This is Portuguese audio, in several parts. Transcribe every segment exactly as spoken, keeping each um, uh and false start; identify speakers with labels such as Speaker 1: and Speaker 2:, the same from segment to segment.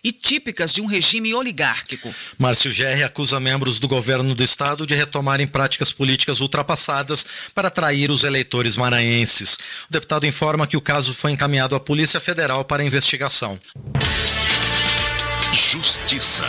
Speaker 1: e típicas de um regime oligárquico.
Speaker 2: Márcio Gerri acusa membros do governo do estado de retomarem práticas políticas ultrapassadas para atrair os eleitores maranhenses. O deputado informa que o caso foi encaminhado à Polícia Federal para investigação.
Speaker 3: Justiça.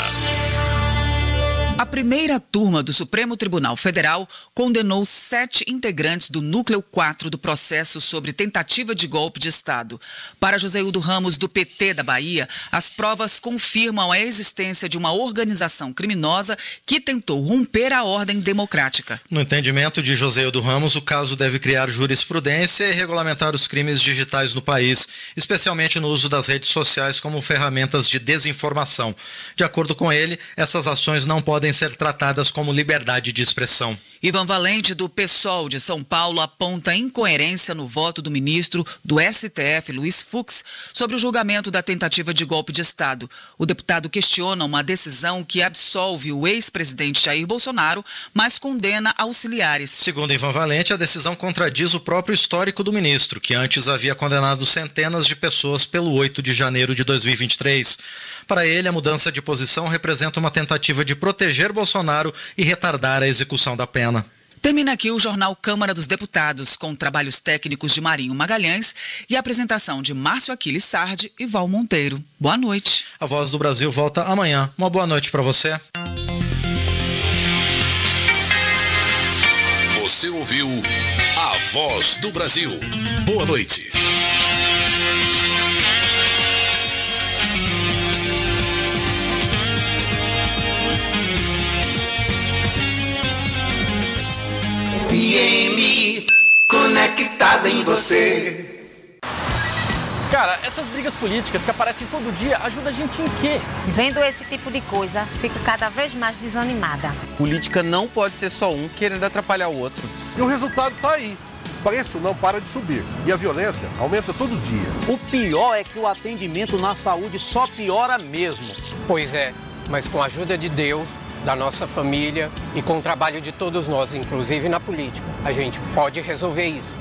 Speaker 1: A primeira turma do Supremo Tribunal Federal condenou sete integrantes do Núcleo quatro do processo sobre tentativa de golpe de Estado. Para Joséildo Ramos, do P T da Bahia, as provas confirmam a existência de uma organização criminosa que tentou romper a ordem democrática.
Speaker 2: No entendimento de Joséildo Ramos, o caso deve criar jurisprudência e regulamentar os crimes digitais no país, especialmente no uso das redes sociais como ferramentas de desinformação. De acordo com ele, essas ações não podem ser tratadas como liberdade de expressão.
Speaker 1: Ivan Valente, do PSOL de São Paulo, aponta incoerência no voto do ministro do S T F, Luiz Fux, sobre o julgamento da tentativa de golpe de Estado. O deputado questiona uma decisão que absolve o ex-presidente Jair Bolsonaro, mas condena auxiliares.
Speaker 2: Segundo Ivan Valente, a decisão contradiz o próprio histórico do ministro, que antes havia condenado centenas de pessoas pelo oito de janeiro de dois mil e vinte e três. Para ele, a mudança de posição representa uma tentativa de proteger Bolsonaro e retardar a execução da pena.
Speaker 1: Termina aqui o jornal Câmara dos Deputados, com trabalhos técnicos de Marinho Magalhães e a apresentação de Márcio Aquiles Sardi e Val Monteiro. Boa noite.
Speaker 2: A Voz do Brasil volta amanhã. Uma boa noite para você.
Speaker 3: Você ouviu A Voz do Brasil. Boa noite.
Speaker 4: F M conectada em você.
Speaker 5: Cara, essas brigas políticas que aparecem todo dia ajudam a gente em quê?
Speaker 6: Vendo esse tipo de coisa, fico cada vez mais desanimada.
Speaker 7: Política não pode ser só um querendo atrapalhar o outro.
Speaker 8: E o resultado tá aí. O preço não para de subir e a violência aumenta todo dia.
Speaker 9: O pior é que o atendimento na saúde só piora mesmo.
Speaker 10: Pois é, mas com a ajuda de Deus, da nossa família e com o trabalho de todos nós, inclusive na política, a gente pode resolver isso.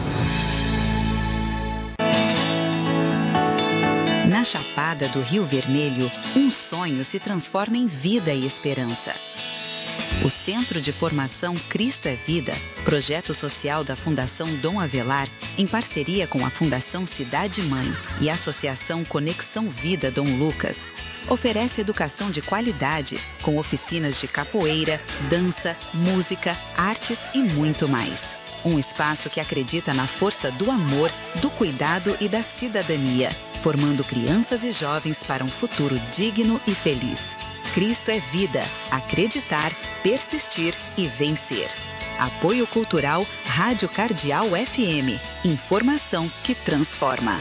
Speaker 11: Na Chapada do Rio Vermelho, um sonho se transforma em vida e esperança. O Centro de Formação Cristo é Vida, projeto social da Fundação Dom Avelar, em parceria com a Fundação Cidade Mãe e a Associação Conexão Vida Dom Lucas, oferece educação de qualidade com oficinas de capoeira, dança, música, artes e muito mais. Um espaço que acredita na força do amor, do cuidado e da cidadania, formando crianças e jovens para um futuro digno e feliz. Cristo é vida, acreditar, persistir e vencer. Apoio Cultural Rádio Cardeal F M. Informação que transforma.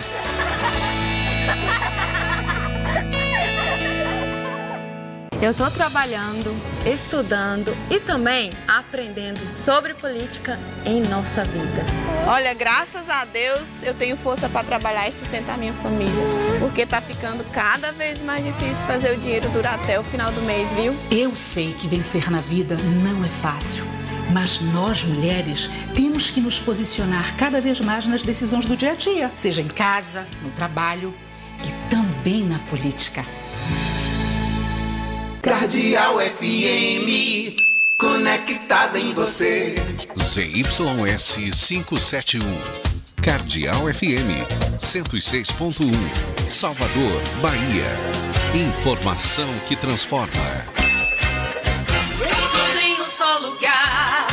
Speaker 12: Eu estou trabalhando, estudando e também aprendendo sobre política em nossa vida.
Speaker 13: Olha, graças a Deus eu tenho força para trabalhar e sustentar minha família, porque está ficando cada vez mais difícil fazer o dinheiro durar até o final do mês, viu?
Speaker 14: Eu sei que vencer na vida não é fácil, mas nós mulheres temos que nos posicionar cada vez mais nas decisões do dia a dia, seja em casa, no trabalho e também na política.
Speaker 4: Cardeal F M, conectada em você.
Speaker 3: Z Y S quinhentos e setenta e um, Cardeal F M, cento e seis ponto um, Salvador, Bahia. Informação que transforma.
Speaker 15: Tudo em um só lugar.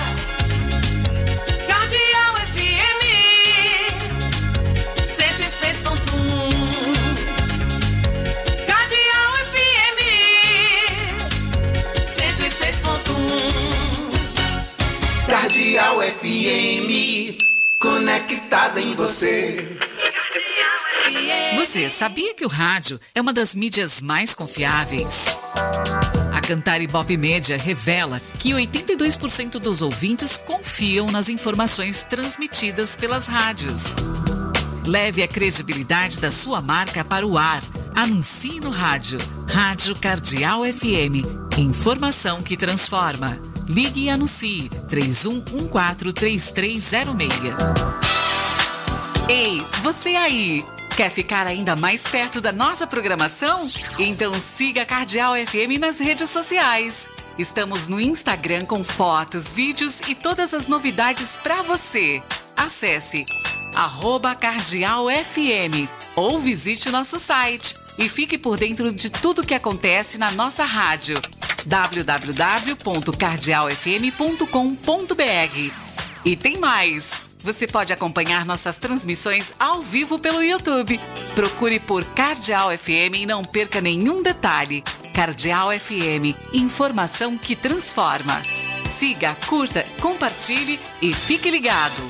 Speaker 15: Cardeal F M, cento e seis ponto um.
Speaker 4: Cardeal F M, conectada em você.
Speaker 1: Você sabia que o rádio é uma das mídias mais confiáveis? A Cantar Ibope Média revela que oitenta e dois por cento dos ouvintes confiam nas informações transmitidas pelas rádios. Leve a credibilidade da sua marca para o ar. Anuncie no rádio. Rádio Cardeal F M. Informação que transforma. Ligue e anuncie três um um quatro, três três zero seis. Ei, você aí! Quer ficar ainda mais perto da nossa programação? Então siga a Cardeal F M nas redes sociais. Estamos no Instagram com fotos, vídeos e todas as novidades para você. Acesse arroba Cardeal F M ou visite nosso site e fique por dentro de tudo que acontece na nossa rádio. w w w ponto cardeal f m ponto com ponto b r. E tem mais! Você pode acompanhar nossas transmissões ao vivo pelo YouTube. Procure por Cardeal F M e não perca nenhum detalhe. Cardeal F M, informação que transforma. Siga, curta, compartilhe e fique ligado.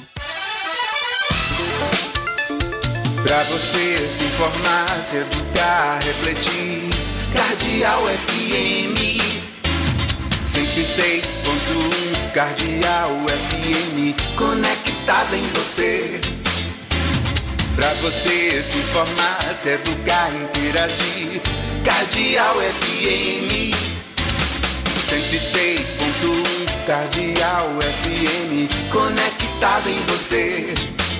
Speaker 4: Pra você se informar, se educar, refletir. Cardeal F M cento e seis ponto um, Cardeal F M, conectada em você. Pra você se informar, se educar, interagir. Cardeal F M cento e seis ponto um, Cardeal F M, conectada em você.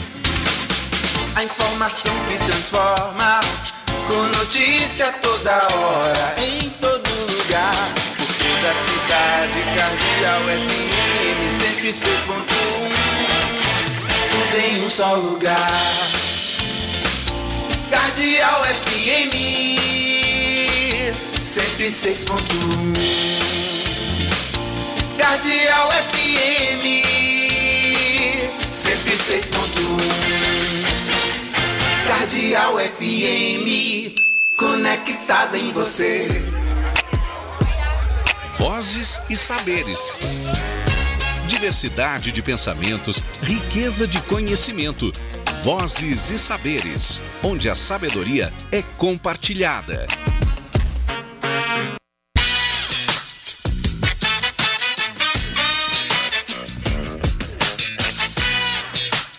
Speaker 4: A informação que transforma, com notícia toda hora, em todo lugar. Por toda a cidade, Cardeal F M cento e seis ponto um, tudo em um só lugar. Cardeal F M cento e seis ponto um, Cardeal F M cento e seis ponto um, Cardeal F M, conectada em você.
Speaker 3: Vozes e saberes. Diversidade de pensamentos, riqueza de conhecimento. Vozes e saberes, onde a sabedoria é compartilhada.